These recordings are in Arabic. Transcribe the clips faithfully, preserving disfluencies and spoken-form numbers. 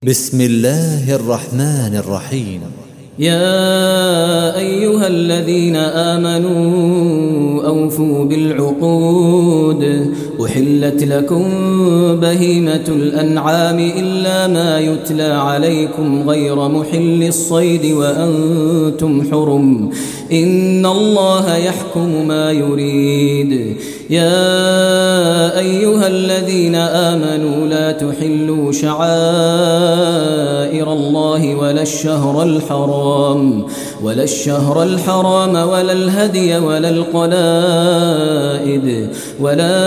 بسم الله الرحمن الرحيم. يا أيها الذين آمنوا أوفوا بالعقود أحلت لكم بهيمة الأنعام إلا ما يتلى عليكم غير محل الصيد وأنتم حرم إن الله يحكم ما يريد. يا أيها الذين آمنوا لا تحلوا شعائر الله ولا الشهر الحرام ولا الشهر الحرام ولا الهدي ولا القلائد ولا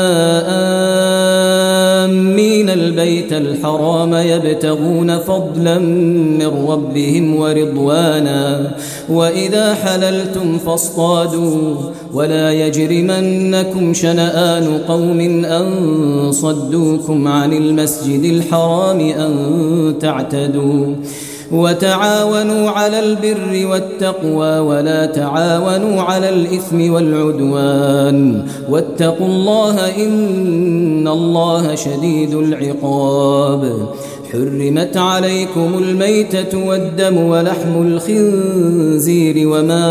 آمين البيت الحرام يبتغون فضلا من ربهم ورضوانا وإذا حللتم فاصطادوا ولا يجرمنكم شنآن قوم أن صدوكم عن المسجد الحرام أن تعتدوا وتعاونوا على البر والتقوى ولا تعاونوا على الإثم والعدوان واتقوا الله إن الله شديد العقاب. حرمت عليكم الميتة والدم ولحم الخنزير وما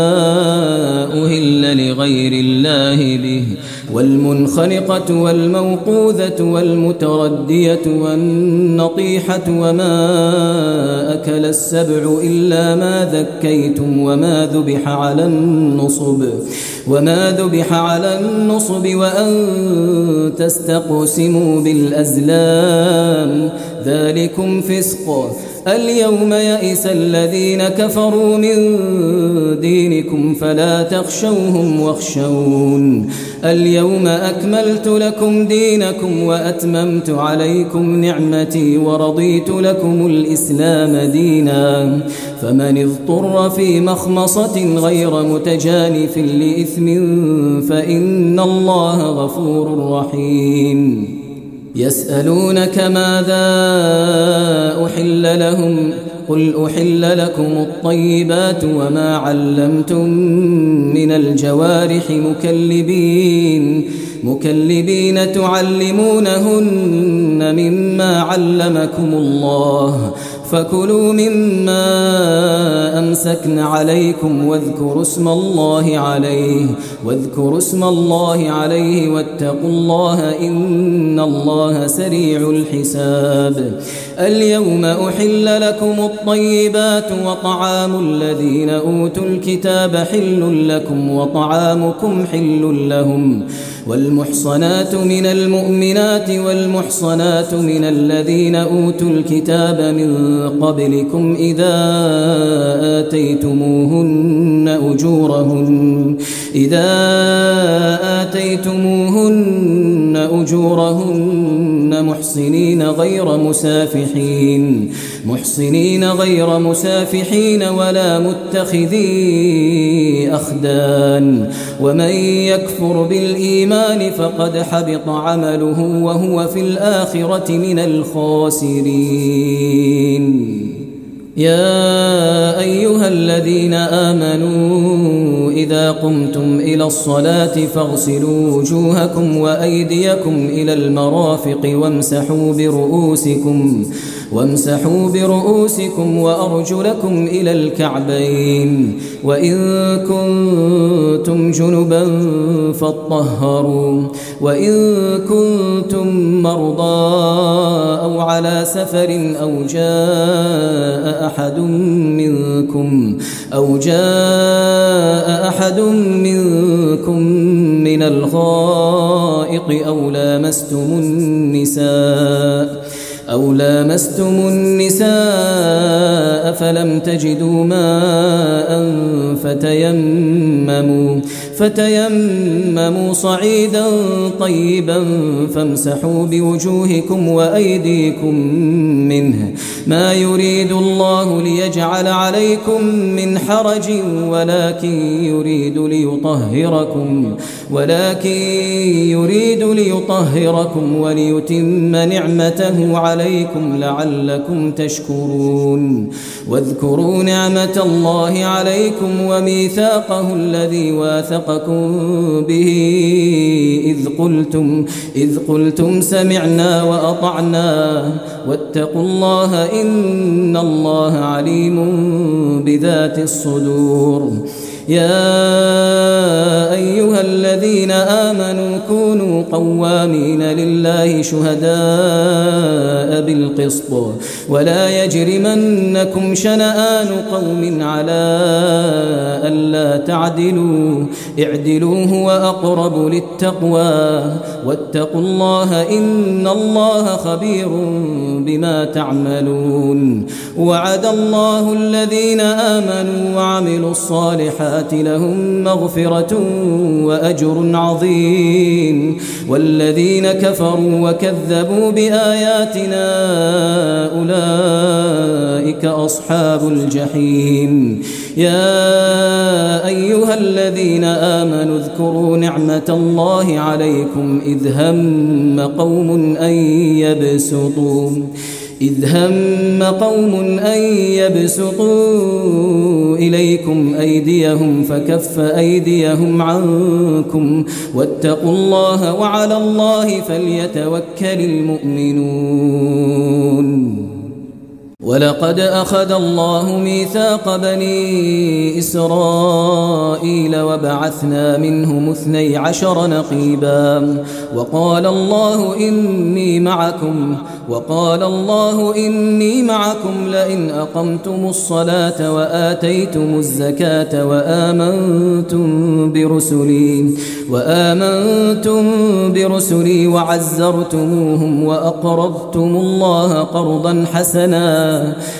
أهل لغير الله به والمنخنقة والموقوذة والمتردية والنطيحة وما أكل السبع إلا ما ذكيتم وما ذبح على النصب وما ذبح على النصب وأن تستقسموا بالأزلام ذلكم فسق. اليوم يئس الذين كفروا من دينكم فلا تخشوهم واخشون اليوم أكملت لكم دينكم وأتممت عليكم نعمتي ورضيت لكم الإسلام دينا فمن اضطر في مخمصة غير متجانف لإثم فإن الله غفور رحيم. يسألونك ماذا أحل لهم قل أحل لكم الطيبات وما علمتم من الجوارح مكلبين مكلبين تعلمونهن مما علمكم الله فكلوا مما أمسكن عليكم واذكروا اسم الله عليه واذكروا اسم الله عليه واتقوا الله إن الله سريع الحساب. اليوم أحل لكم الطيبات وطعام الذين أوتوا الكتاب حل لكم وطعامكم حل لهم والمحصنات من المؤمنات والمحصنات من الذين أوتوا الكتاب من قبلكم إذا آتيتموهن أجورهن إذا آتيتموهن أجورهن محصنين غير مسافحين محصنين غير مسافحين ولا متخذي أخدان ومن يكفر بالإيمان فقد حبط عمله وهو في الآخرة من الخاسرين. يا أيها الذين آمنوا إذا قمتم إلى الصلاة فاغسلوا وجوهكم وأيديكم إلى المرافق وامسحوا برؤوسكم وامسحوا برؤوسكم وأرجلكم إلى الكعبين وإن كنتم جنبا فاطهروا وإن كنتم مرضى أو على سفر أو جاء أحد منكم أو جاء أحد منكم من الغائط أو لامستم النساء أو لامستم النساء فلم تجدوا ماء فتيمموا فتيمموا صعيدا طيبا فامسحوا بوجوهكم وأيديكم منه ما يريد الله ليجعل عليكم من حرج ولكن يريد ليطهركم ولكن يريد ليطهركم وليتم نعمته عليكم لعلكم تشكرون. واذكروا نعمة الله عليكم وميثاقه الذي واثق سبقكم به إذ قلتم, إذ قلتم سمعنا وأطعنا واتقوا الله إن الله عليم بذات الصدور. يا أيها الذين آمنوا كونوا قوامين لله شهداء بالقسط ولا يجرمنكم شنآن قوم على ألا تعدلوا اعدلوا هو أقرب للتقوى واتقوا الله إن الله خبير بما تعملون. وعد الله الذين آمنوا وعملوا الصالحات لهم مغفرة وأجر عظيم والذين كفروا وكذبوا بآياتنا أولئك أصحاب الجحيم. يا أيها الذين آمنوا اذكروا نعمة الله عليكم إذ هم قوم أن يبسطوا إذ هم قوم أن يبسطوا إليكم أيديهم فكف أيديهم عنكم واتقوا الله وعلى الله فليتوكل المؤمنون. ولقد أخذ الله ميثاق بني إسرائيل وبعثنا منهم اثني عشر نقيبا وقال الله إني معكم وقال الله إني معكم لئن أقمتم الصلاة وآتيتم الزكاة وآمنتم برسلي وآمنتم برسلي وعزرتموهم وأقرضتم الله قرضا حسنا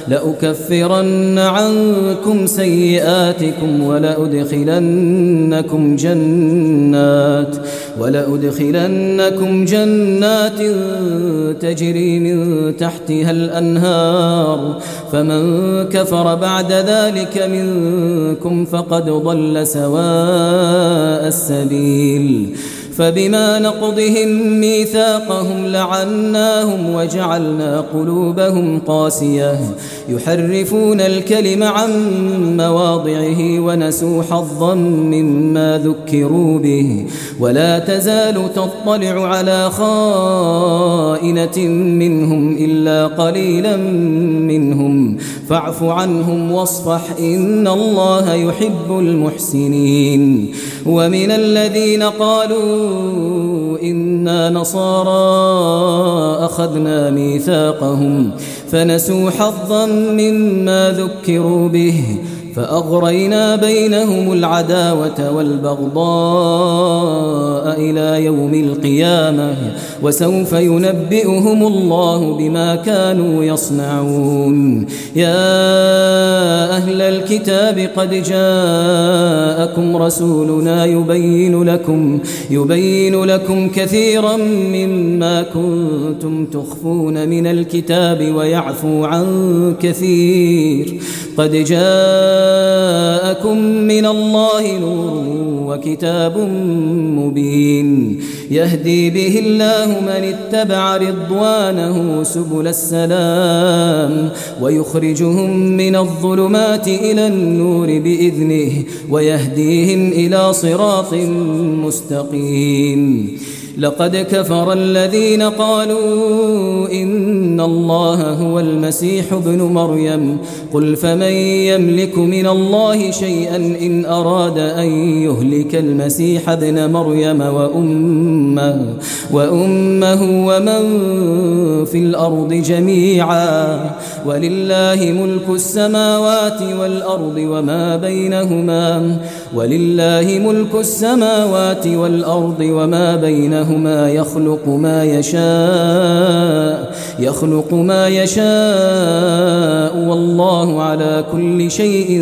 لأكفرن عنكم سيئاتكم ولأدخلنكم جنات ولأدخلنكم جنات تجري من تحتها الأنهار فمن كفر بعد ذلك منكم فقد ضل سواء السبيل. فبما نقضهم ميثاقهم لعناهم وجعلنا قلوبهم قاسية يحرفون الكلم عن مواضعه ونسوا حظا مما ذكروا به ولا تزال تطلع على خائنة منهم إلا قليلا منهم فاعف عنهم واصفح إن الله يحب المحسنين. ومن الذين قالوا إنا نصارى أخذنا ميثاقهم فنسوا حظا مما ذكروا به فأغرينا بينهم العداوة والبغضاء إلى يوم القيامة وسوف ينبئهم الله بما كانوا يصنعون. يا أهل الكتاب قد جاءكم رسولنا يبين لكم يبين لكم كثيرا مما كنتم تخفون من الكتاب ويعفو عن كثير قد جاءكم من الله نور وكتاب مبين يهدي به الله من اتبع رضوانه سبل السلام ويخرجهم من الظلمات إلى النور بإذنه ويهديهم إلى صراط مستقيم. لقد كفر الذين قالوا إن الله هو المسيح ابن مريم قل فمن يملك من الله شيئا إن أراد أن يهلك المسيح ابن مريم وأمه, وأمه ومن في الأرض جميعا ولله ملك السماوات والأرض وما بينهما ولله ملك السماوات والأرض وما بينهما يخلق ما يشاء يخلق ما يشاء والله على كل شيء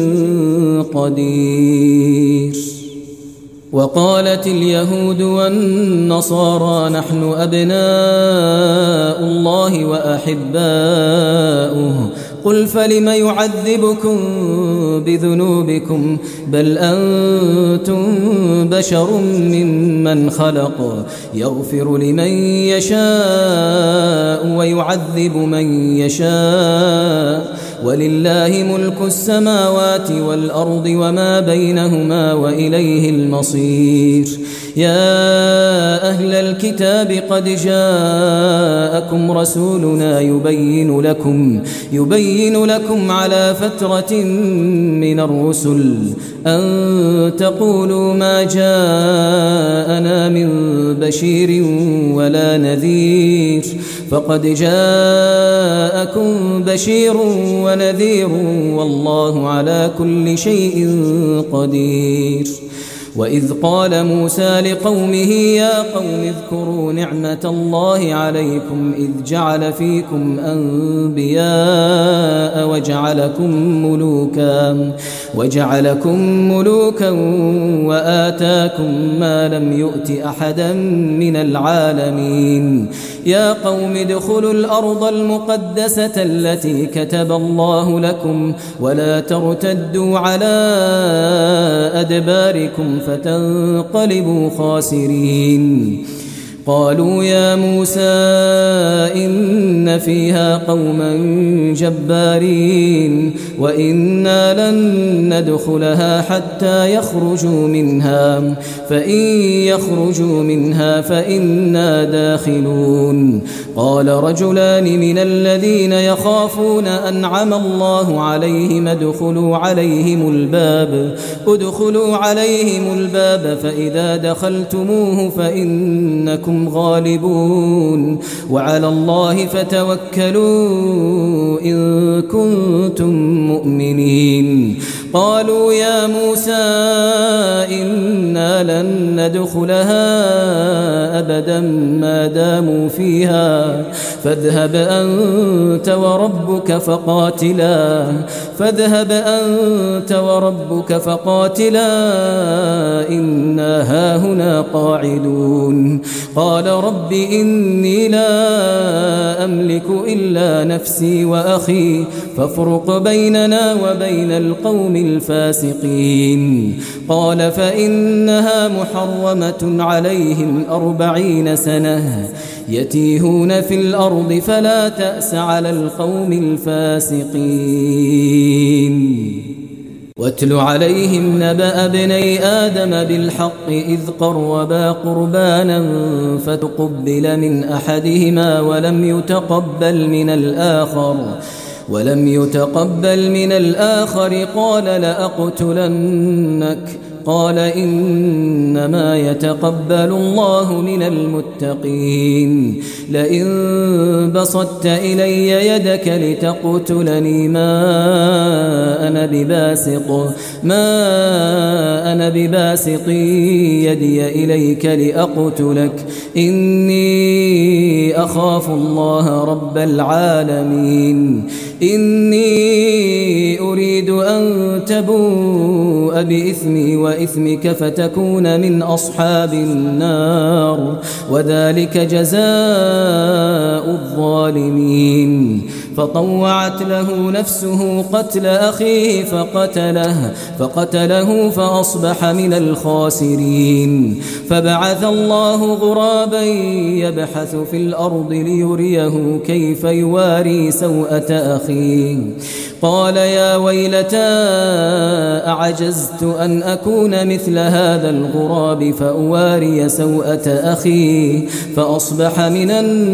قدير. وقالت اليهود والنصارى نحن أبناء الله وأحباؤه قل فلم يعذبكم بذنوبكم بل أنتم بشر ممن خلق يغفر لمن يشاء ويعذب من يشاء ولله ملك السماوات والأرض وما بينهما وإليه المصير. يا أهل الكتاب قد جاءكم رسولنا يبين لكم يبين لكم على فترة من الرسل أن تقولوا ما جاءنا من بشير ولا نذير، فقد جاءكم بشير ونذير والله على كل شيء قدير. وإذ قال موسى لقومه يا قوم اذكروا نعمة الله عليكم إذ جعل فيكم أنبياء وجعلكم ملوكا وجعلكم ملوكا وآتاكم ما لم يؤت أحدا من العالمين. يا قوم ادخلوا الأرض المقدسة التي كتب الله لكم ولا ترتدوا على أدباركم فتنقلبوا خاسرين. قالوا يا موسى إن فيها قوما جبارين وإنا لن ندخلها حتى يخرجوا منها فإن يخرجوا منها فإنا داخلون. قال رجلان من الذين يخافون أنعم الله عليهم ادخلوا عليهم الباب ادخلوا عليهم الباب فإذا دخلتموه فإنكم غالبون وعلى الله فتوكلوا إن كنتم مؤمنين. قالوا يا موسى إنا لن ندخلها أبدا ما داموا فيها فاذهب أنت وربك فقاتلا فاذهب أنت وربك فقاتلا إنا هاهنا قاعدون. قال رب إني لا أملك إلا نفسي وأخي فافرق بيننا وبين القوم الفاسقين. قال فإنها محرمة عليهم أربعين سنة يتيهون في الأرض فلا تأس على القوم الفاسقين. واتل عليهم نبأ ابني آدم بالحق إذ قربا قربانا فتقبل من أحدهما ولم يتقبل من الآخر ولم يتقبل من الآخر قال لأقتلنك قال إنما يتقبل الله من المتقين. لئن بسطت إلي يدك لتقتلني ما أنا بباسط ما أنا بباسط يدي إليك لأقتلك إني أخاف الله رب العالمين. إني أريد أن تبوء بإثمي وإثمك فتكون من أصحاب النار وذلك جزاء الظالمين. فطوعت له نفسه قتل أخيه فقتله فقتله فأصبح من الخاسرين. فبعث الله غرابا يبحث في الأرض ليريه كيف يواري سوءة أخيه قال يا ويلتى أعجزت أن أكون مثل هذا الغراب فأواري سوءة أخي فأصبح من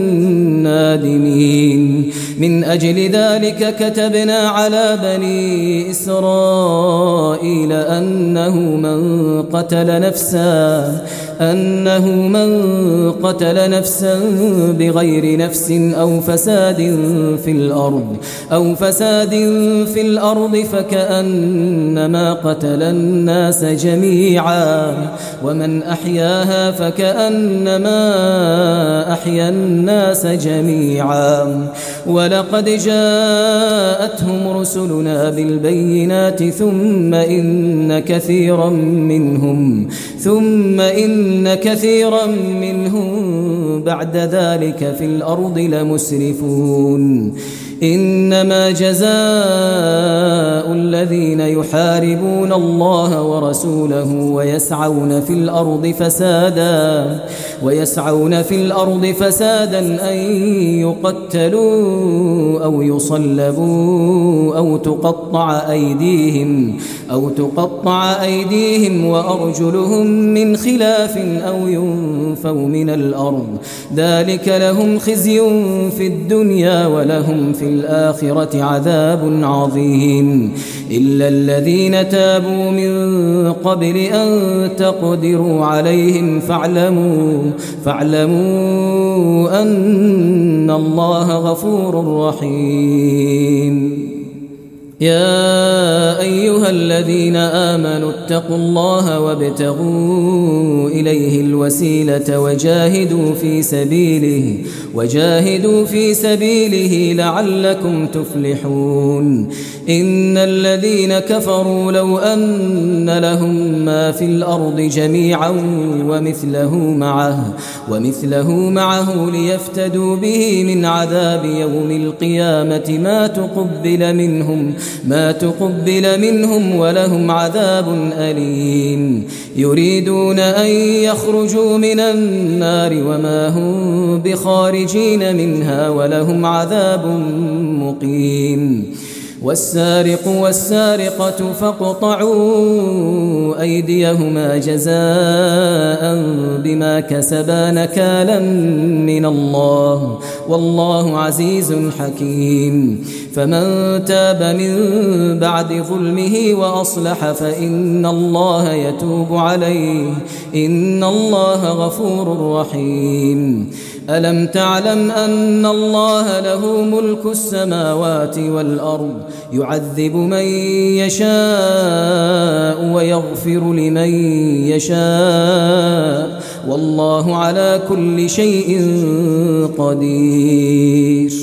النادمين. من أجل ذلك كتبنا على بني إسرائيل أنه من قتل نفسا أنه من قتل نفسا بغير نفس أو فساد في الأرض أو فساد في الأرض فكأنما قتل الناس جميعا ومن أحياها فكأنما أحيا الناس جميعا. ولقد جاءتهم رسلنا بالبينات ثم إن كثيرا منهم ثم إن كثيرا منهم بعد ذلك في الأرض لمسرفون. إنما جزاء الذين يحاربون الله ورسوله ويسعون في الأرض فسادا ويسعون في الأرض فسادا أن يقتلوا أو يصلبوا أو تقطع أيديهم أو تقطع أيديهم وأرجلهم من خلاف أو ينفوا من الأرض ذلك لهم خزي في الدنيا ولهم في الآخرة عذاب عظيم إلا الذين تابوا من قبل أن تقدروا عليهم فاعلموا فاعلموا أن الله غفور رحيم يا أيها الذين آمنوا اتقوا الله وابتغوا إليه الوسيلة وجاهدوا في سبيله وجاهدوا في سبيله لعلكم تفلحون إن الذين كفروا لو أن لهم ما في الأرض جميعا ومثله معه ومثله معه ليفتدوا به من عذاب يوم القيامة ما تقبل منهم ما تقبل منهم ولهم عذاب أليم يريدون أن يخرجوا من النار وما هم بخارجين منها ولهم عذاب مقيم والسارق والسارقة فاقطعوا أيديهما جزاء بما كسبا نكالا من الله والله عزيز حكيم فمن تاب من بعد ظلمه وأصلح فإن الله يتوب عليه إن الله غفور رحيم ألم تعلم أن الله له ملك السماوات والأرض يعذب من يشاء ويغفر لمن يشاء والله على كل شيء قدير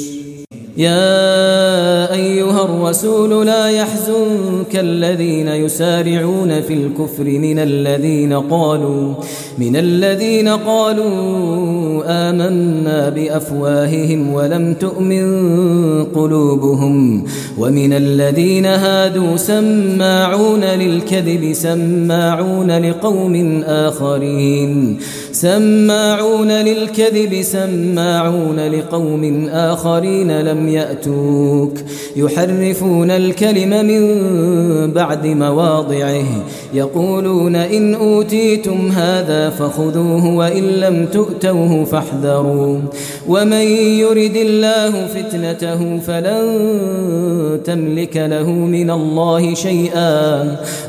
يا أيها الرسول لا يحزنك الذين يسارعون في الكفر من الذين قالوا من الذين قالوا آمنا بأفواههم ولم تؤمن قلوبهم ومن الذين هادوا سماعون للكذب سماعون لقوم آخرين سماعون للكذب سماعون لقوم آخرين لم يأتوك يحرفون الكلم من بعد مواضعه يقولون إن أوتيتم هذا فخذوه وإن لم تؤتوه فاحذروا ومن يرد الله فتنته فلن تملك له من الله شيئا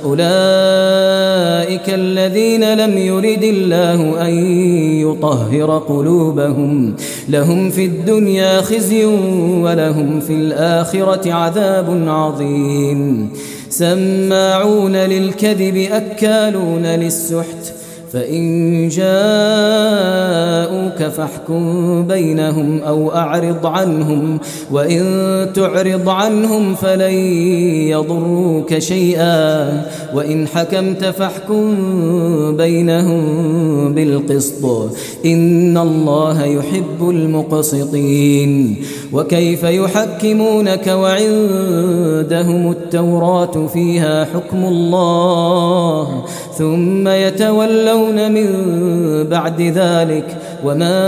أولئك الذين لم يرد الله أن يطهر قلوبهم لهم في الدنيا خزي ولهم في الآخرة عذاب عظيم سماعون للكذب أكالون للسحت فإن جاءوك فاحكم بينهم أو أعرض عنهم وإن تعرض عنهم فلن يضروك شيئا وإن حكمت فاحكم بينهم بالقسط إن الله يحب المقسطين وكيف يحكمونك وعندهم التوراة فيها حكم الله ثم يتولون من بعد ذلك وما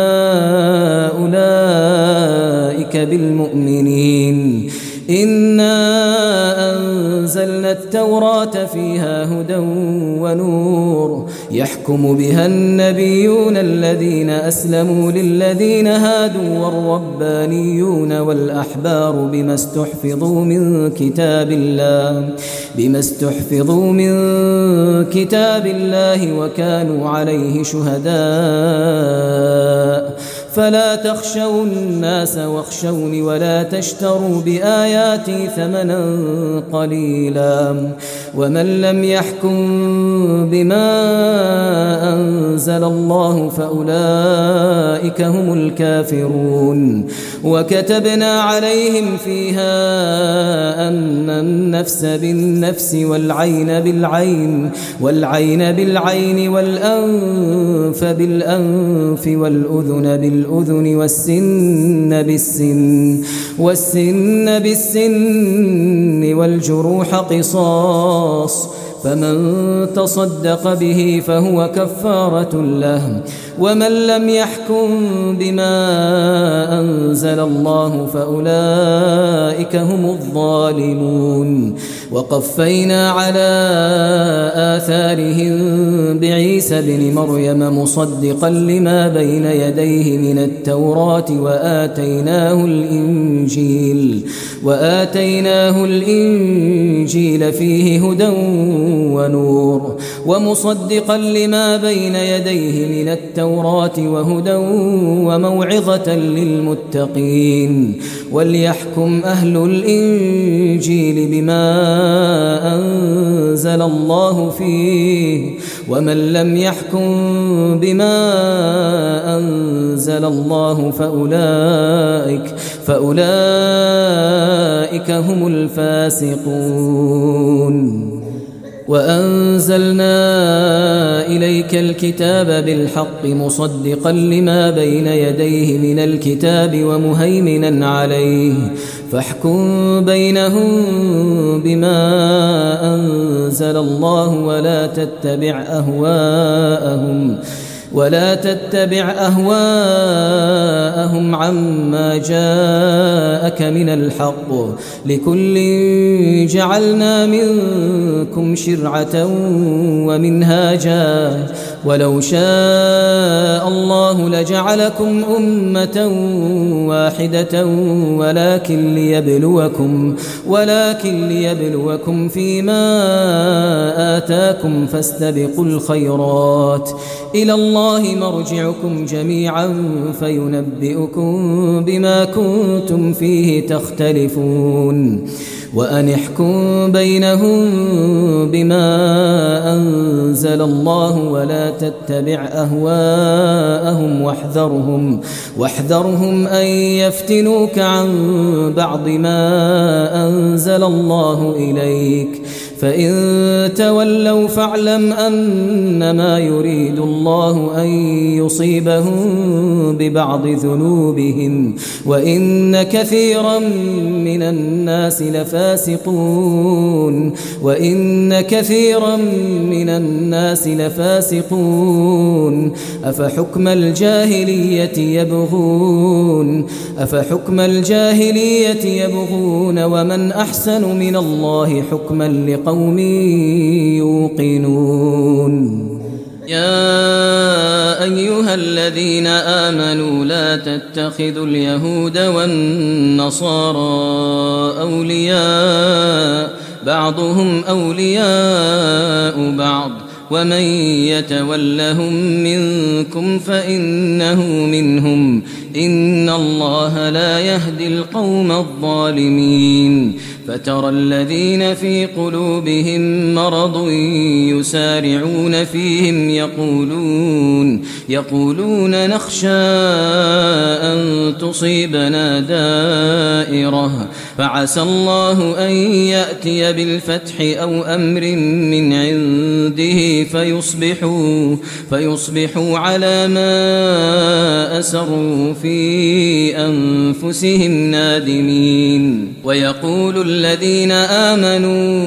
أولئك بالمؤمنين إنا أنزلنا التوراة فيها هدى ونور يحكم بها النبيون الذين أسلموا للذين هادوا والربانيون والأحبار بما استحفظوا من كتاب الله بما استحفظوا من كتاب الله وكانوا عليه شهداء فلا تخشوا الناس واخشوني ولا تشتروا بآياتي ثمنا قليلا ومن لم يحكم بما أنزل الله فأولئك هم الكافرون وكتبنا عليهم فيها أن النفس بالنفس والعين بالعين والعين بالعين والأنف بالأنف والأذن بالأذن بالأذن والسن بالسن والسن بالسن والجروح قصاص، فمن تصدق به فهو كفارة له. ومن لم يحكم بما أنزل الله فأولئك هم الظالمون. وقفينا على آثارهم بعيسى بن مريم مصدقا لما بين يديه من التوراة وآتيناه الإنجيل وآتيناه الإنجيل فيه هدى ونور ومصدقا لما بين يديه من التوراة وهدى وموعظة للمتقين. وليحكم أهل الإنجيل بما أنزل الله فيه، ومن لم يحكم بما أنزل الله فأولئك فأولئك هم الفاسقون. وأنزلنا إليك الكتاب بالحق مصدقا لما بين يديه من الكتاب ومهيمنا عليه، فاحكم بينهم بما أنزل الله ولا تتبع أهواءهم ولا تتبع أهواءهم عما جاءك من الحق، لكل جعلنا منكم شرعة ومنهاجا، ولو شاء الله لجعلكم أمة واحدة ولكن ليبلوكم ولكن ليبلوكم فيما آتاكم، فاستبقوا الخيرات، إلى الله مرجعكم جميعا فينبئكم بما كنتم فيه تختلفون. وأن احكم بينهم بما أنزل الله ولا تتبع أهواءهم واحذرهم واحذرهم أن يفتنوك عن بعض ما أنزل الله إليك، فإن تولوا فاعلم أنما يريد الله أن يصيبهم ببعض ذنوبهم، وإن كثيرا من الناس لفاسقون وإن كثيرا من الناس لفاسقون أفحكم الجاهلية يبغون أفحكم الجاهلية يبغون ومن أحسن من الله حكما لقوم يوقنون. يا أيها الذين آمنوا لا تتخذوا اليهود والنصارى أولياء بعضهم أولياء بعض ومن يتولهم منكم فإنه منهم إن الله لا يهدي القوم الظالمين. فترى الذين في قلوبهم مرض يسارعون فيهم يقولون يقولون نخشى أن تصيبنا دائرة فعسى الله أن يأتي بالفتح أو أمر من عنده فيصبحوا فيصبحوا على ما أسروا في أنفسهم نادمين. ويقول الذين آمنوا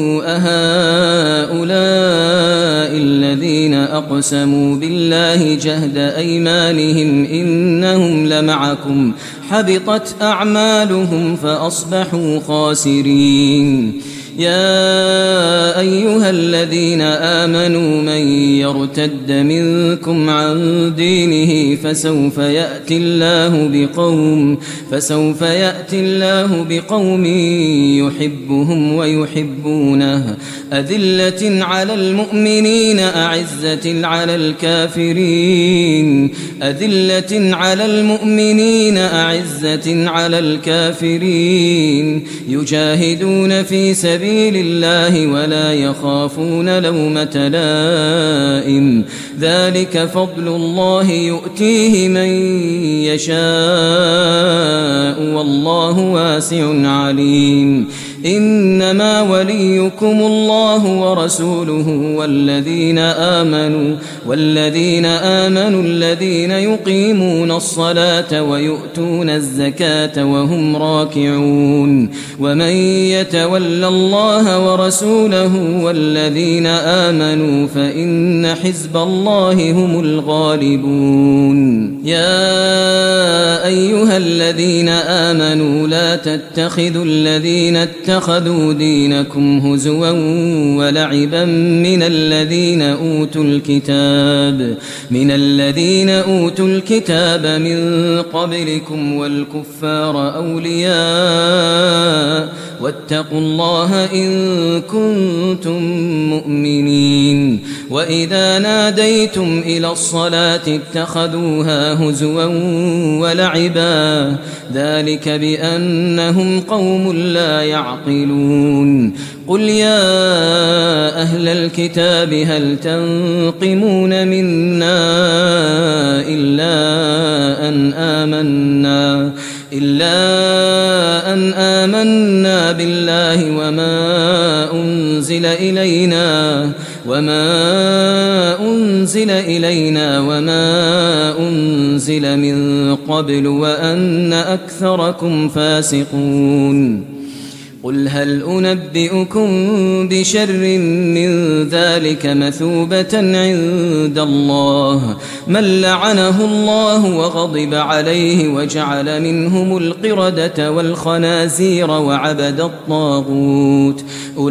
أهؤلاء الذين أقسموا بالله جهد أيمانهم إنهم لمعكم حبطت أعمالهم فأصبحوا خاسرين. يا أيها الذين آمنوا من يرتد منكم عن دينه فسوف يأتي الله بقوم فسوف يأتي الله بقوم يحبهم ويحبونه أذلة على المؤمنين أعزة على الكافرين أذلة على المؤمنين أعزة على الكافرين يجاهدون في سبيل سبيل الله ولا يخافون لومة لائم ذلك فضل الله يؤتيه من يشاء والله واسع عليم إنما وليكم الله ورسوله والذين آمنوا والذين آمنوا الذين يقيمون الصلاة ويؤتون الزكاة وهم راكعون ومن يتول الله ورسوله والذين آمنوا فإن حزب الله هم الغالبون يا أيها الذين آمنوا لا تتخذوا الذين اتخذوا دينكم هزوا ولعبا من الذين أوتوا الكتاب من الذين أوتوا الكتاب من قبلكم والكفار أولياء واتقوا الله إن كنتم مؤمنين وإذا ناديتم إلى الصلاة اتخذوها هزوا ولعبا ذلك بأنهم قوم لا يعقلون قل يا أهل الكتاب هل تنقمون منا إلا أن آمنا إلا أن آمنا بالله وما أنزل إلينا وما أنزل إلينا وما أنزل من قبل وأن أكثركم فاسقون قل هل أنبئكم بشر من ذلك مثوبة عند الله من لعنه الله وغضب عليه وجعل منهم القردة والخنازير وعبد الطاغوت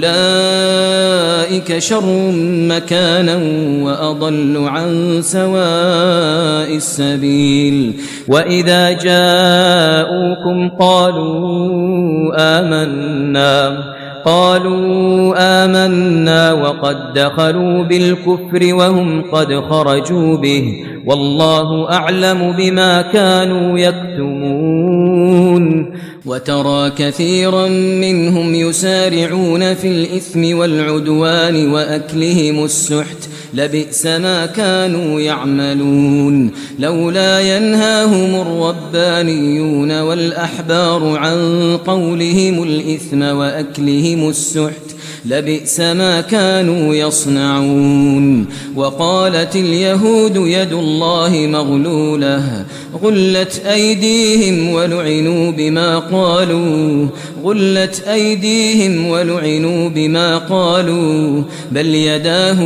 أولئك شر مكانا وأضل عن سواء السبيل وإذا جاءوكم قالوا آمنا قالوا آمنا وقد دخلوا بالكفر وهم قد خرجوا به والله أعلم بما كانوا يكتمون وترى كثيرا منهم يسارعون في الإثم والعدوان وأكلهم السحت لبئس ما كانوا يعملون لولا ينهاهم الربانيون والأحبار عن قولهم الإثم وأكلهم السحت لبئس ما كانوا يصنعون وقالت اليهود يد الله مغلولة غلت أيديهم ولعنوا بما قالوا غلت أيديهم ولعنوا بما قالوا بل يداه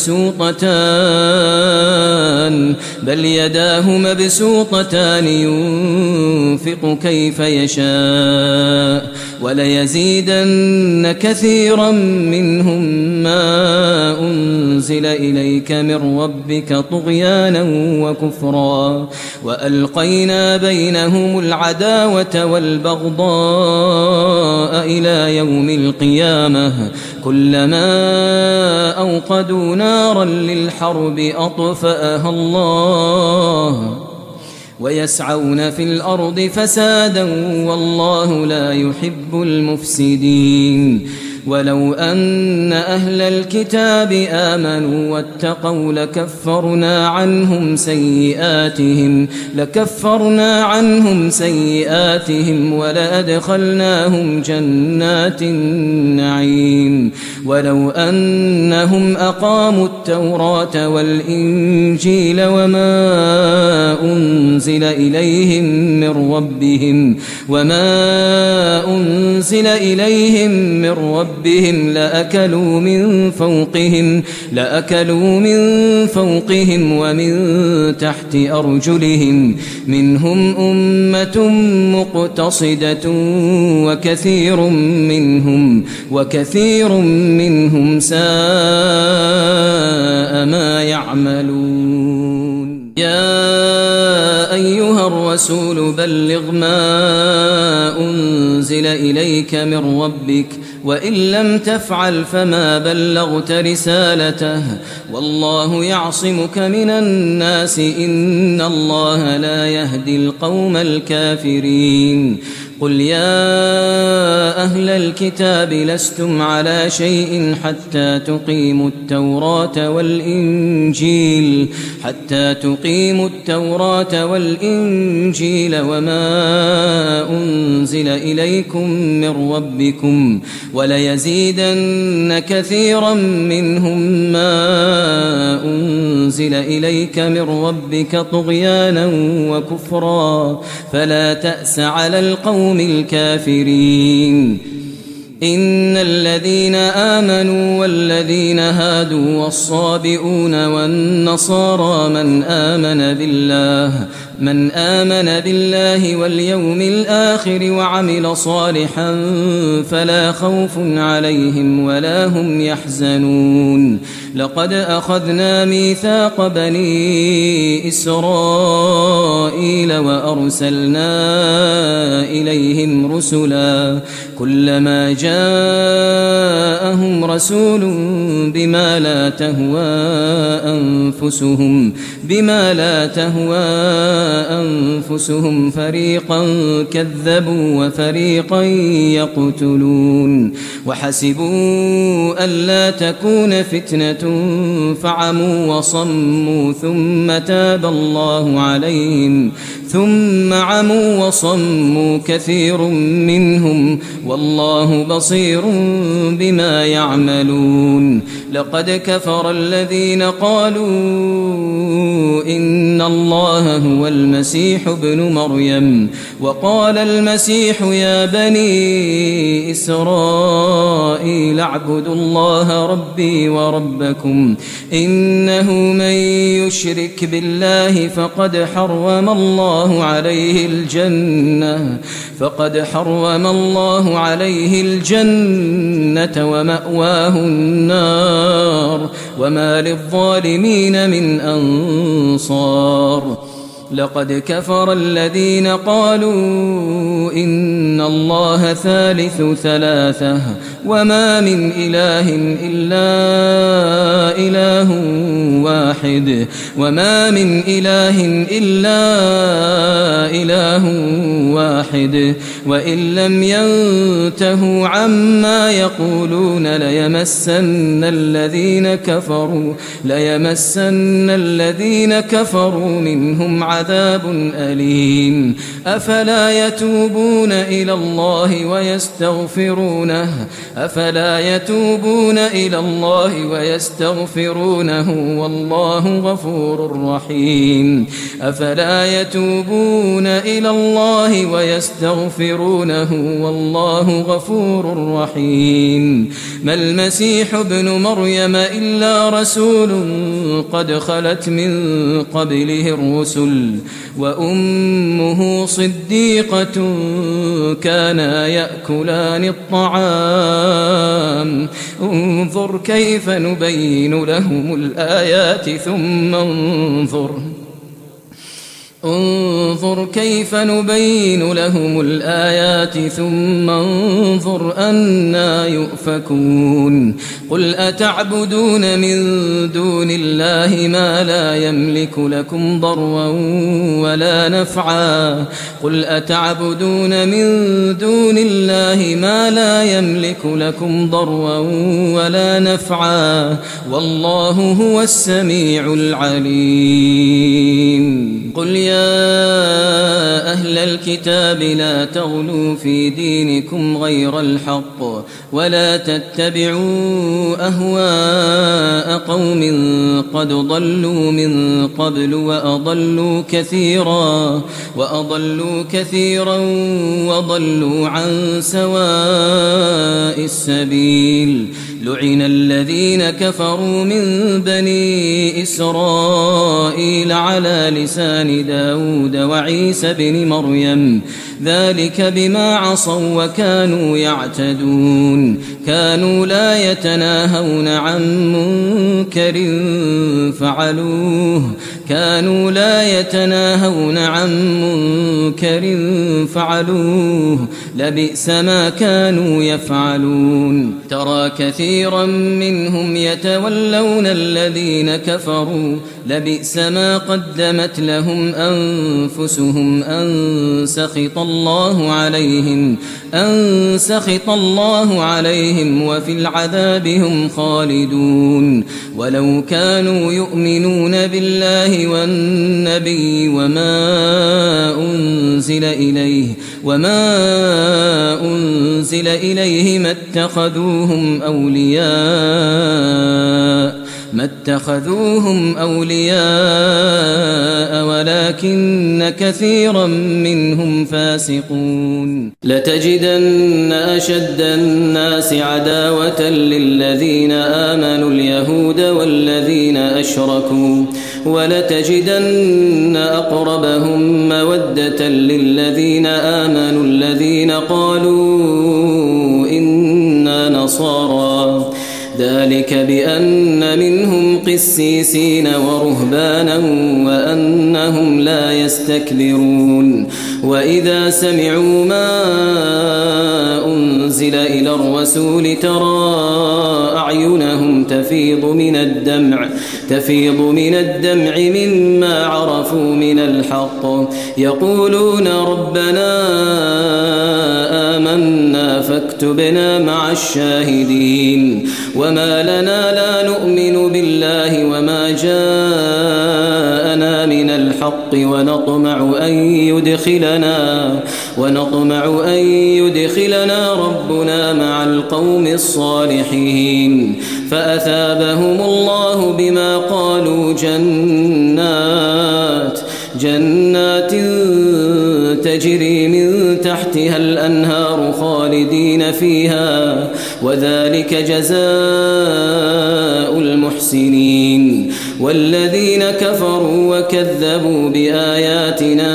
مبسوطتان بل يداه مبسوطتان ينفق كيف يشاء وليزيدن كثيرا منهم ما أنزل إليك من ربك طغيانا وكفرا وألقينا بينهم العداوة والبغضاء إلى يوم القيامة كلما أوقدوا نارا للحرب أطفأها الله ويسعون في الأرض فسادا والله لا يحب المفسدين ولو أن أهل الكتاب آمنوا واتقوا لكفرنا عنهم سيئاتهم لكفرنا عنهم سيئاتهم ولأدخلناهم جنات النعيم ولو أنهم أقاموا التوراة والإنجيل وما أنزل إليهم من ربهم وما أنزل إليهم من ربهم بهم لأكلوا من فوقهم لأكلوا من فوقهم ومن تحت أرجلهم منهم أمة مقتصدة وكثير منهم وكثير منهم ساء ما يعملون يا أيها الرسول بلغ ما أنزل إليك من ربك وإن لم تفعل فما بلغت رسالته والله يعصمك من الناس إن الله لا يهدي القوم الكافرين قل يا أهل الكتاب لستم على شيء حتى تقيموا التوراة والإنجيل حتى تقيموا التوراة والإنجيل وما أنزل إليكم من ربكم وليزيدن كثيرا منهم ما أنزل إليك من ربك طغيانا وكفرا فلا تأس على القوم الكافرين إن الذين آمنوا والذين هادوا والصابئون والنصارى من آمن بالله من آمن بالله واليوم الآخر وعمل صالحا فلا خوف عليهم ولا هم يحزنون لقد أخذنا ميثاق بني إسرائيل وأرسلنا إليهم رسلا كلما جاءهم رسول بما لا تهوى أنفسهم بما لا تهوى أنفسهم فريقا كذبوا وفريقا يقتلون وحسبوا ألا تكون فتنة فعموا وصموا ثم تاب الله عليهم ثم عموا وصموا كثير منهم والله بصير بما يعملون لقد كفر الذين قالوا إن الله هو المسيح ابن مريم وقال المسيح يا بني إسرائيل اعبدوا الله ربي وربكم إنه من يشرك بالله فقد حرم الله عليه الجنة فقد حرم الله عليه الجنة ومأواه النار وما للظالمين من أنصار لقد كفر الذين قالوا إن الله ثالث ثلاثة وما من إله إلا إله واحد وما من إله إلا إله واحد وإن لم ينتهوا عما يقولون ليمسن الذين كفروا ليمسن الذين كفروا منهم عذاب أليم أفلا يتوبون إلى الله ويستغفرونه أفلا يتوبون إلى الله ويستغفرونه والله غفور رحيم أفلا يتوبون إلى الله ويستغفرونه والله غفور رحيم ما المسيح ابن مريم إلا رسول قد خلت من قبله الرسل وأمه صديقة كانا يأكلان الطعام انظر كيف نبين لهم الآيات ثم انظر انظر كيف نبين لهم الآيات ثم انظر أنا يؤفكون قل أتعبدون من دون الله ما لا يملك لكم ضرا ولا نفعا قل أتعبدون من دون الله ما لا يملك لكم ضرا ولا نفعا والله هو السميع العليم قل يا أهل الكتاب لا تغلوا في دينكم غير الحق ولا تتبعوا أهواء قوم قد ضلوا من قبل وأضلوا كثيرا وأضلوا كثيرا وضلوا عن سواء السبيل لعن الذين كفروا من بني إسرائيل على لسان داود وعيسى بن مريم ذلك بما عصوا وكانوا يعتدون كانوا لا يتناهون عن منكر فعلوه كانوا لا يتناهون عن منكر فعلوه لبئس ما كانوا يفعلون ترى كثيرا منهم يتولون الذين كفروا لبئس ما قدمت لهم أنفسهم أن سخط الله عليهم أن سخط الله عليهم وفي العذاب هم خالدون ولو كانوا يؤمنون بالله والنبي وما أنزل إليه وما أنزل إليه ما اتخذوهم أولياء ما اتخذوهم أولياء ولكن كثيرا منهم فاسقون لتجدن أشد الناس عداوة للذين آمنوا اليهود والذين أشركوا ولتجدن أقربهم مودة للذين آمنوا الذين قالوا إنا نصارى ذلك بأن منهم قسيسين ورهبانا وأنهم لا يستكبرون وإذا سمعوا ما أنزل إلى الرسول ترى أعينهم تفيض من الدمع تفيض من الدمع مما عرفوا من الحق يقولون ربنا آمنا فاكتبنا مع الشاهدين وما لنا لا نؤمن بالله وما جاءنا من الحق ونطمع أن يدخلنا ونطمع أن يدخلنا ربنا مع القوم الصالحين فأثابهم الله بما قالوا جنات جنات تجري من تحتها الأنهار خالدين فيها وذلك جزاء المحسنين والذين كفروا وكذبوا بآياتنا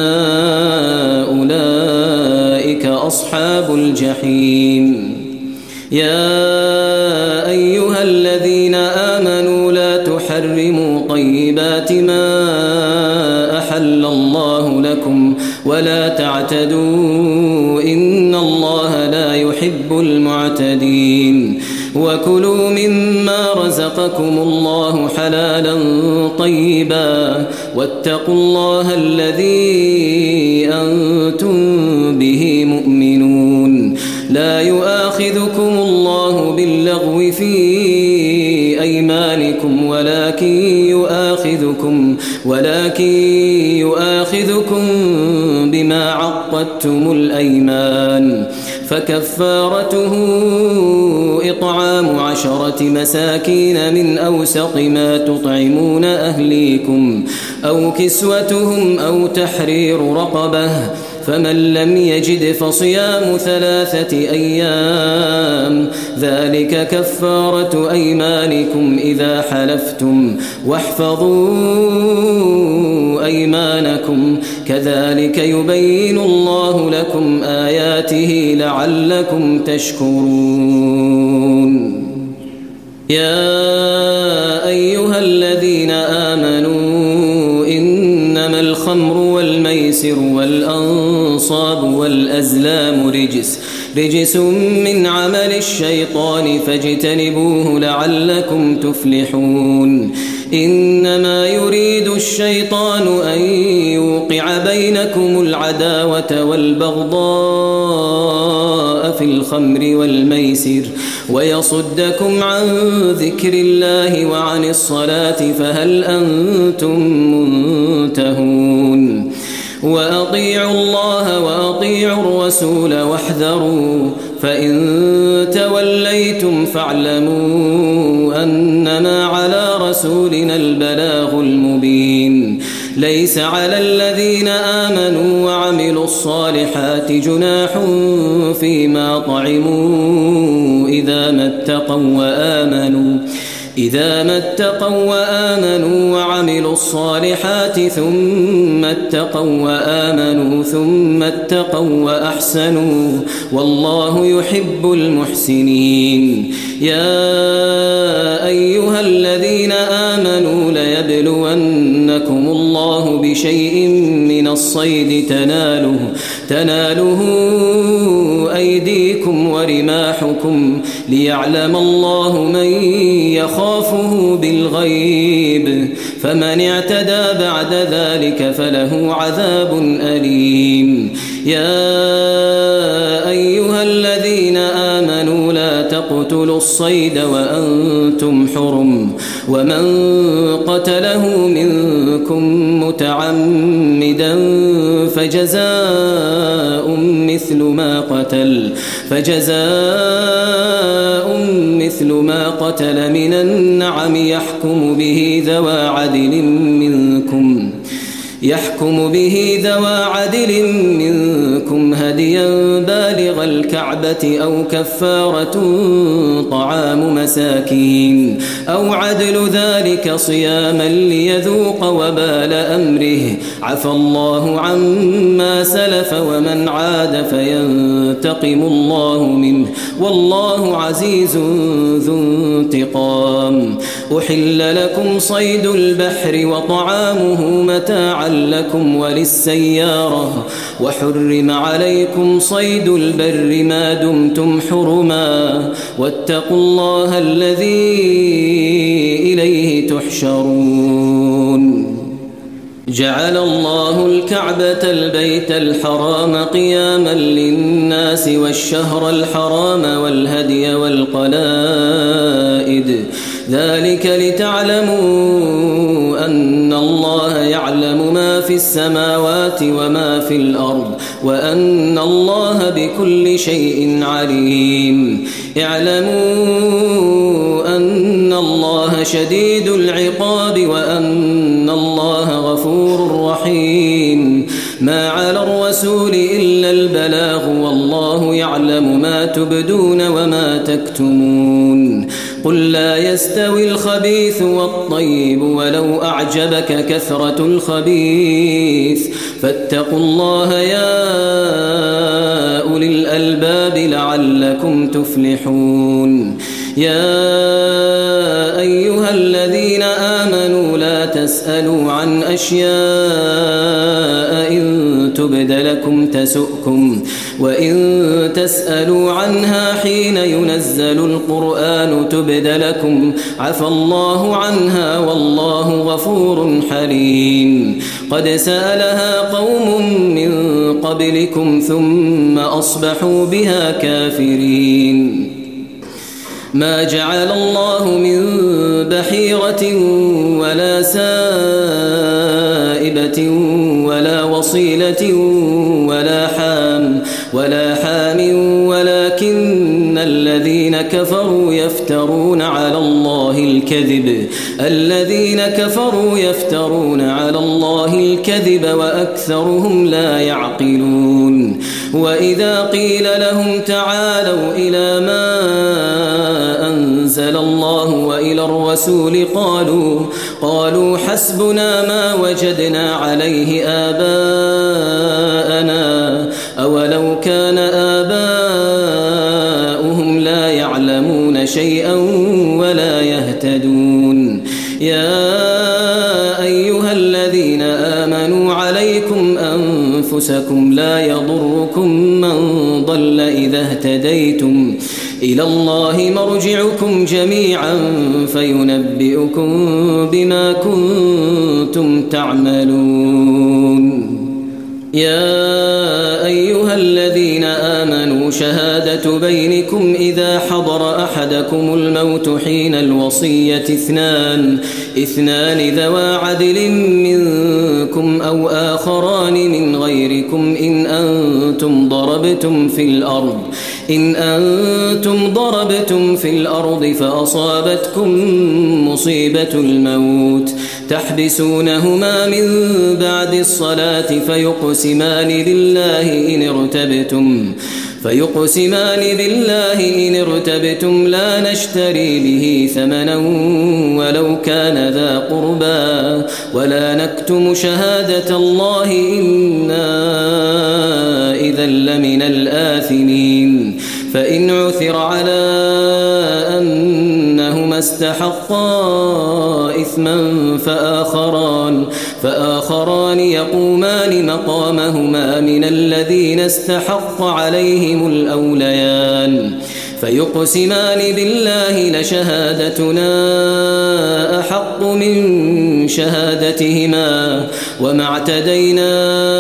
أولئك أصحاب الجحيم يا أيها الذين آمنوا لا تحرموا طيبات ما أحل الله لكم ولا تعتدوا إن الله لا يحب المعتدين وكلوا مما رزقكم الله حلالا طيبا واتقوا الله الذي أنتم به مؤمنون لا يؤاخذكم الله باللغو في أيمانكم ولكن يؤاخذكم ولكن يؤاخذكم بما عقدتم الأيمان فكفارته إطعام عشرة مساكين من أوسط ما تطعمون أهليكم أو كسوتهم أو تحرير رقبة فمن لم يجد فصيام ثلاثة أيام ذلك كفارة أيمانكم إذا حلفتم واحفظوا أيمانكم كذلك يبين الله لكم آياته لعلكم تشكرون يا أيها الذين آمنوا إنما الخمر والميسر والأنصاب والأزلام رجس رجس من عمل الشيطان فاجتنبوه لعلكم تفلحون إنما يريد الشيطان أن يوقع بينكم العداوة والبغضاء في الخمر والميسر ويصدكم عن ذكر الله وعن الصلاة فهل أنتم منتهون وأطيعوا الله وأطيعوا الرسول واحذروا فإن توليتم فاعلموا أنما على رسولنا البلاغ المبين ليس على الذين آمنوا وعملوا الصالحات جناح فيما طعموا إذا ما اتقوا وآمنوا إذا ما اتقوا وآمنوا وعملوا الصالحات ثم اتقوا وآمنوا ثم اتقوا وأحسنوا والله يحب المحسنين. يا أيها الذين آمنوا ليبلونكم الله بشيء من الصيد تناله تناله أيديكم ورماحكم ليعلم الله من يخافه بالغيب فمن اعتدى بعد ذلك فله عذاب أليم. يا أيها الذين آمنوا لا تقتلوا الصيد وأنتم حرم ومن قتله منكم متعمدا فجزاء مثل ما قتل فجزاء مثل ما قتل من النعم يحكم به ذوى عدل منكم يحكم به ذوى عدل منكم هديا بالغ الكعبة أو كفارة طعام مساكين أو عدل ذلك صياما ليذوق وبال أمره عفى الله عما سلف ومن عاد فينتقم الله منه والله عزيز ذو انتقام. أحل لكم صيد البحر وطعامه متاعا لكم وللسيارة وحرم عليكم صيد البر ما دمتم حرما واتقوا الله الذي إليه تحشرون. جعل الله الكعبة البيت الحرام قياما للناس والشهر الحرام والهدي والقلائد ذلك لتعلموا أن الله يعلم ما في السماوات وما في الأرض وأن الله بكل شيء عليم. اعلموا أن الله شديد العقاب وأن الله غفور رحيم. ما على الرسول إلا البلاغ والله يعلم ما تبدون وما تكتمون. قل لا يستوي الخبيث والطيب ولو أعجبك كثرة الخبيث فاتقوا الله يا أولي الألباب لعلكم تفلحون. يا أيها الذين آمنوا لا تسألوا عن أشياء إن تبد لكم تسؤكم وإن تسألوا عنها حين ينزل القرآن تبد لكم عفى الله عنها والله غفور حليم. قد سألها قوم من قبلكم ثم أصبحوا بها كافرين. ما جعل الله من بحيرة ولا سائبة ولا وصيلة ولا حام ولا حام ولكن الذين كفروا يفترون على الله الكذب الذين كفروا يفترون على الله الكذب وأكثرهم لا يعقلون. وإذا قيل لهم تعالوا إلى ما أنزل الله وإلى الرسول قالوا قالوا حسبنا ما وجدنا عليه آباءنا أولو كان آباؤهم لا يعلمون شيئا ولا يهتدون. يا أيها الذين آمنوا عليكم أنفسكم لا يضركم من ضل إذا اهتديتم إلى الله مرجعكم جميعا فينبئكم بما كنتم تعملون. يا أيها الذين آمنوا شهادة بينكم إذا حضر أحدكم الموت حين الوصية اثنان اثنان ذوى عدل منكم أو آخران من غيركم إن أنتم ضربتم في الأرض إن أنتم ضربتم في الأرض فأصابتكم مصيبة الموت تحبسونهما من بعد الصلاة فيقسمان بالله إن ارتبتم فيقسمان بالله إن ارتبتم لا نشتري به ثمنا ولو كان ذا قربى ولا نكتم شهادة الله إنا إذا لمن الآثمين فإن عثر على أنهما استحقا إثما فآخران, فآخران يقومان مقامهما من الذين استحق عليهم الأوليان فيقسمان بالله لشهادتنا أحق من شهادتهما وما اعتدينا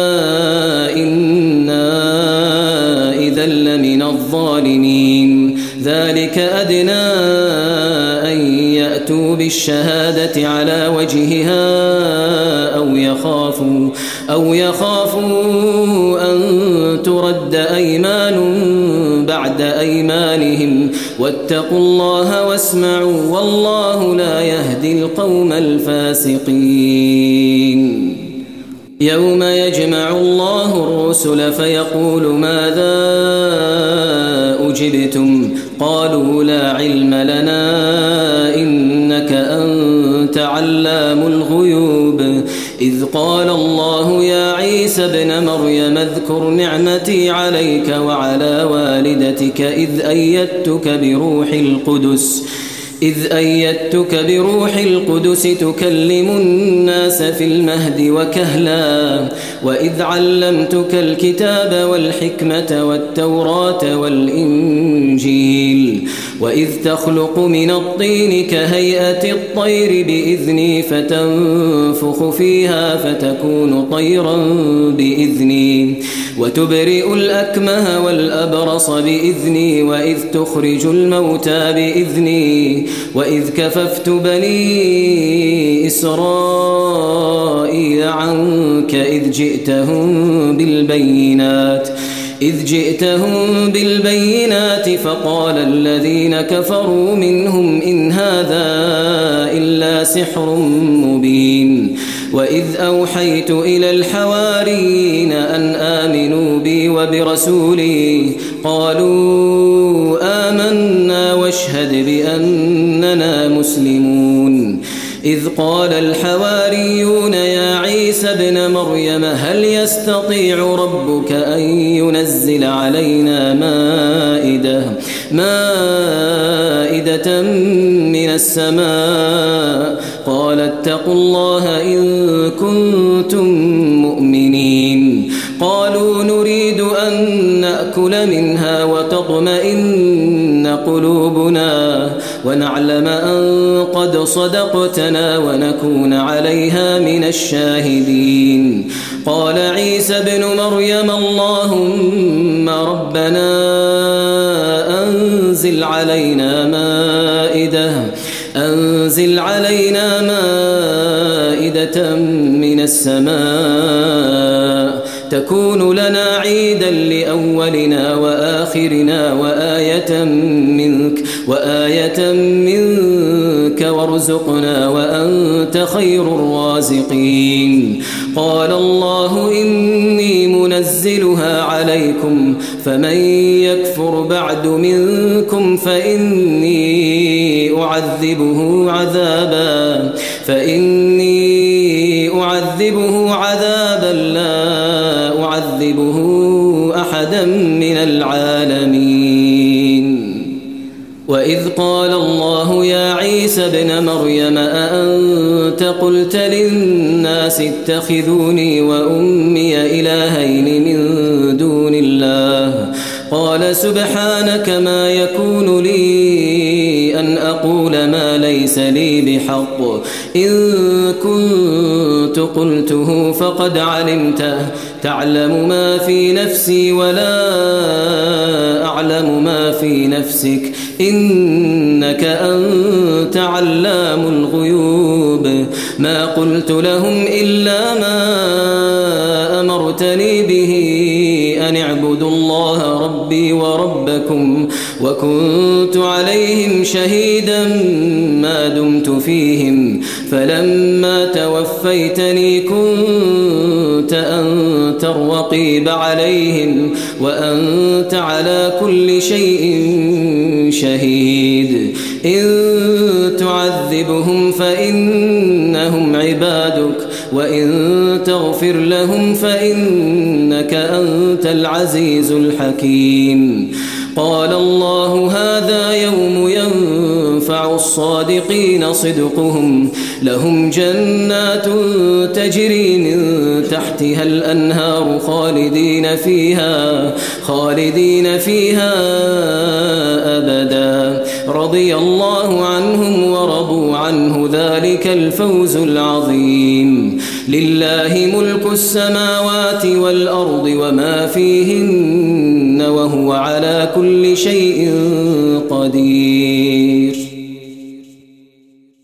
إنا إذا لمن الظالمين ذلك أدنى أن يأتوا بالشهادة على وجهها أو يخافوا, أو يخافوا أن ترد أيمان بعد أيمانهم واتقوا الله واسمعوا والله لا يهدي القوم الفاسقين يوم يجمع الله الرسل فيقول ماذا أجبتم قالوا لا علم لنا إنك أنت علام الغيوب إذ قال الله يا عيسى ابن مريم اذكر نعمتي عليك وعلى والدتك إذ أيدتك بروح القدس إذ أيدتك بروح القدس تكلم الناس في المهد وكهلا وإذ علمتك الكتاب والحكمة والتوراة والإنجيل وإذ تخلق من الطين كهيئة الطير بإذني فتنفخ فيها فتكون طيرا بإذني وتبرئ الأكمه والأبرص بإذني وإذ تخرج الموتى بإذني وإذ كففت بني إسرائيل عنك إذ جئتهم بالبينات إذ جئتهم بالبينات فقال الذين كفروا منهم إن هذا إلا سحر مبين وإذ أوحيت إلى الحواريين أن آمنوا بي وبرسولي قالوا آمنا واشهد بأننا مسلمون إذ قال الحواريون يا عيسى ابن مريم هل يستطيع ربك أن ينزل علينا مائدة, مائدة من السماء قال اتقوا الله إن كنتم مؤمنين قالوا نريد أن نأكل منها وتطمئن قلوبنا ونعلم أن قد صدقتنا ونكون عليها من الشاهدين قال عيسى ابن مريم اللهم ربنا أنزل علينا مائدة أنزل علينا مائدة من السماء تكون لنا عيدا لأولنا وآخرنا وآية منك وآية منك وارزقنا وأنت خير الرازقين قال الله إني منزلها عليكم فمن يكفر بعد منكم فإني أعذبه عذابا فإني أعذبه عذابا لا أعذبه أحدا من العالمين وإذ قال الله يا عيسى ابن مريم أأنت قلت للناس اتخذوني وأمي إلهين من دون الله قال سبحانك ما يكون لي أن أقول ما ليس لي بحق إن كنت قلته فقد علمته تعلم ما في نفسي ولا أعلم ما في نفسك إنك أنت علام الغيوب ما قلت لهم إلا ما أمرتني به أن اعبدوا الله ربي وربكم وكنت عليهم شهيدا ما دمت فيهم فلما توفيتني كنت أنت وأنت الرقيب عليهم وأنت على كل شيء شهيد إن تعذبهم فإنهم عبادك وإن تغفر لهم فإنك أنت العزيز الحكيم قال الله هذا يوم ينفع الصادقين صدقهم لهم جنات تجري من تحتها الأنهار خالدين فيها خالدين فيها أبدا رضي الله عنهم ورضوا عنه ذلك الفوز العظيم لله ملك السماوات والأرض وما فيهن وهو على كل شيء قدير